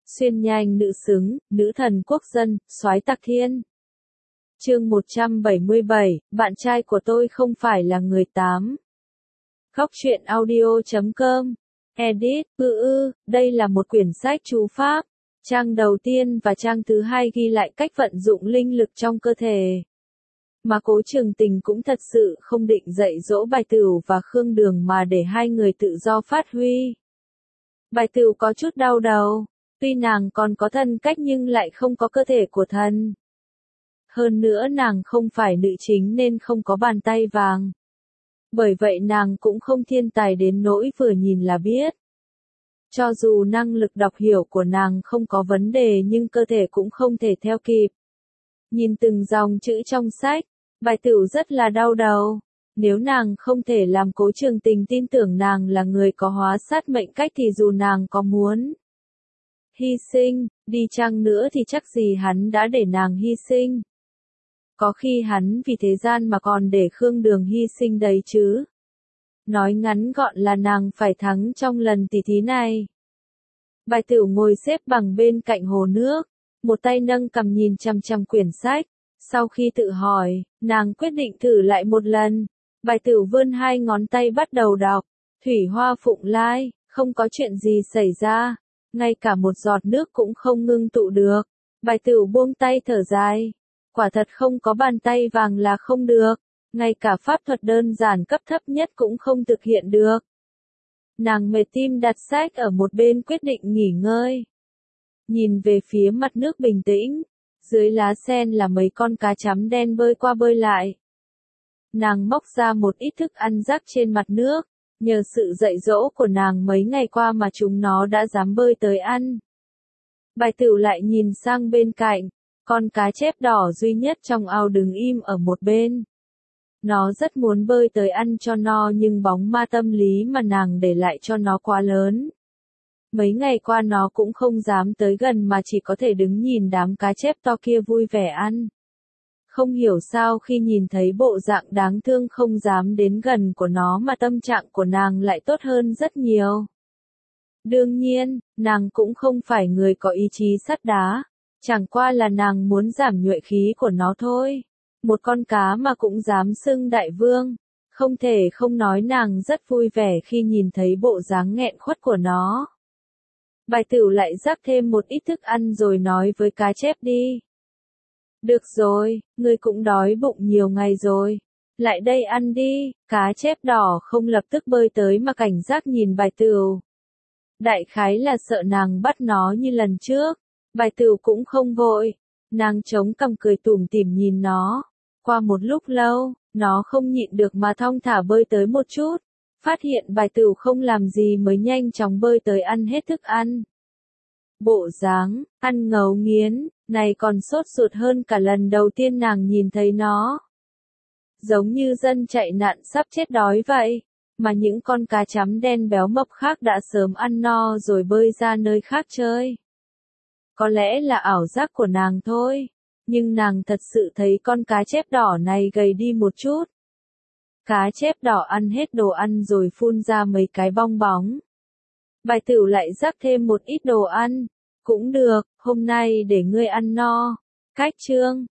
Xuyên nhanh nữ xứng, nữ thần quốc dân, soái tạc thiên. Chương 177, bạn trai của tôi không phải là người 8. Góc truyện audio.com. Edit, đây là một quyển sách chú pháp. Trang đầu tiên và trang thứ hai ghi lại cách vận dụng linh lực trong cơ thể. Mà Cố Trường Tình cũng thật sự không định dạy dỗ Bài Tửu và Khương Đường mà để hai người tự do phát huy. Bài Tửu có chút đau đầu, tuy nàng còn có thân cách nhưng lại không có cơ thể của thần. Hơn nữa nàng không phải nữ chính nên không có bàn tay vàng. Bởi vậy nàng cũng không thiên tài đến nỗi vừa nhìn là biết. Cho dù năng lực đọc hiểu của nàng không có vấn đề nhưng cơ thể cũng không thể theo kịp. Nhìn từng dòng chữ trong sách, Bài Tửu rất là đau đầu. Nếu nàng không thể làm Cố Trường Tình tin tưởng nàng là người có hóa sát mệnh cách thì dù nàng có muốn hy sinh, đi chăng nữa thì chắc gì hắn đã để nàng hy sinh. Có khi hắn vì thế gian mà còn để Khương Đường hy sinh đấy chứ. Nói ngắn gọn là nàng phải thắng trong lần tỷ thí này. Bài Tửu ngồi xếp bằng bên cạnh hồ nước, một tay nâng cằm nhìn chằm chằm quyển sách. Sau khi tự hỏi, nàng quyết định thử lại một lần. Bài Tửu vươn hai ngón tay bắt đầu đọc. Thủy hoa phụng lai, không có chuyện gì xảy ra. Ngay cả một giọt nước cũng không ngưng tụ được. Bài Tửu buông tay thở dài. Quả thật không có bàn tay vàng là không được. Ngay cả pháp thuật đơn giản cấp thấp nhất cũng không thực hiện được. Nàng mệt tim đặt sách ở một bên quyết định nghỉ ngơi. Nhìn về phía mặt nước bình tĩnh. Dưới lá sen là mấy con cá chấm đen bơi qua bơi lại. Nàng móc ra một ít thức ăn rác trên mặt nước. Nhờ sự dạy dỗ của nàng mấy ngày qua mà chúng nó đã dám bơi tới ăn. Bài Tửu lại nhìn sang bên cạnh. Con cá chép đỏ duy nhất trong ao đứng im ở một bên. Nó rất muốn bơi tới ăn cho no nhưng bóng ma tâm lý mà nàng để lại cho nó quá lớn. Mấy ngày qua nó cũng không dám tới gần mà chỉ có thể đứng nhìn đám cá chép to kia vui vẻ ăn. Không hiểu sao khi nhìn thấy bộ dạng đáng thương không dám đến gần của nó mà tâm trạng của nàng lại tốt hơn rất nhiều. Đương nhiên, nàng cũng không phải người có ý chí sắt đá. Chẳng qua là nàng muốn giảm nhuệ khí của nó thôi. Một con cá mà cũng dám xưng đại vương. Không thể không nói nàng rất vui vẻ khi nhìn thấy bộ dáng nghẹn khuất của nó. Bài Tửu lại rắc thêm một ít thức ăn rồi nói với cá chép đi. Được rồi, ngươi cũng đói bụng nhiều ngày rồi. Lại đây ăn đi, cá chép đỏ không lập tức bơi tới mà cảnh giác nhìn Bài Tửu. Đại khái là sợ nàng bắt nó như lần trước. Bài Tửu cũng không vội. Nàng chống cằm cười tủm tỉm nhìn nó. Qua một lúc lâu, nó không nhịn được mà thong thả bơi tới một chút. Phát hiện Bài Tửu không làm gì mới nhanh chóng bơi tới ăn hết thức ăn. Bộ dáng, ăn ngấu nghiến, này còn sốt ruột hơn cả lần đầu tiên nàng nhìn thấy nó. Giống như dân chạy nạn sắp chết đói vậy. Mà những con cá chấm đen béo mập khác đã sớm ăn no rồi bơi ra nơi khác chơi. Có lẽ là ảo giác của nàng thôi. Nhưng nàng thật sự thấy con cá chép đỏ này gầy đi một chút. Cá chép đỏ ăn hết đồ ăn rồi phun ra mấy cái bong bóng. Bài Tửu lại rắc thêm một ít đồ ăn. Cũng được, hôm nay để ngươi ăn no. Cách chương.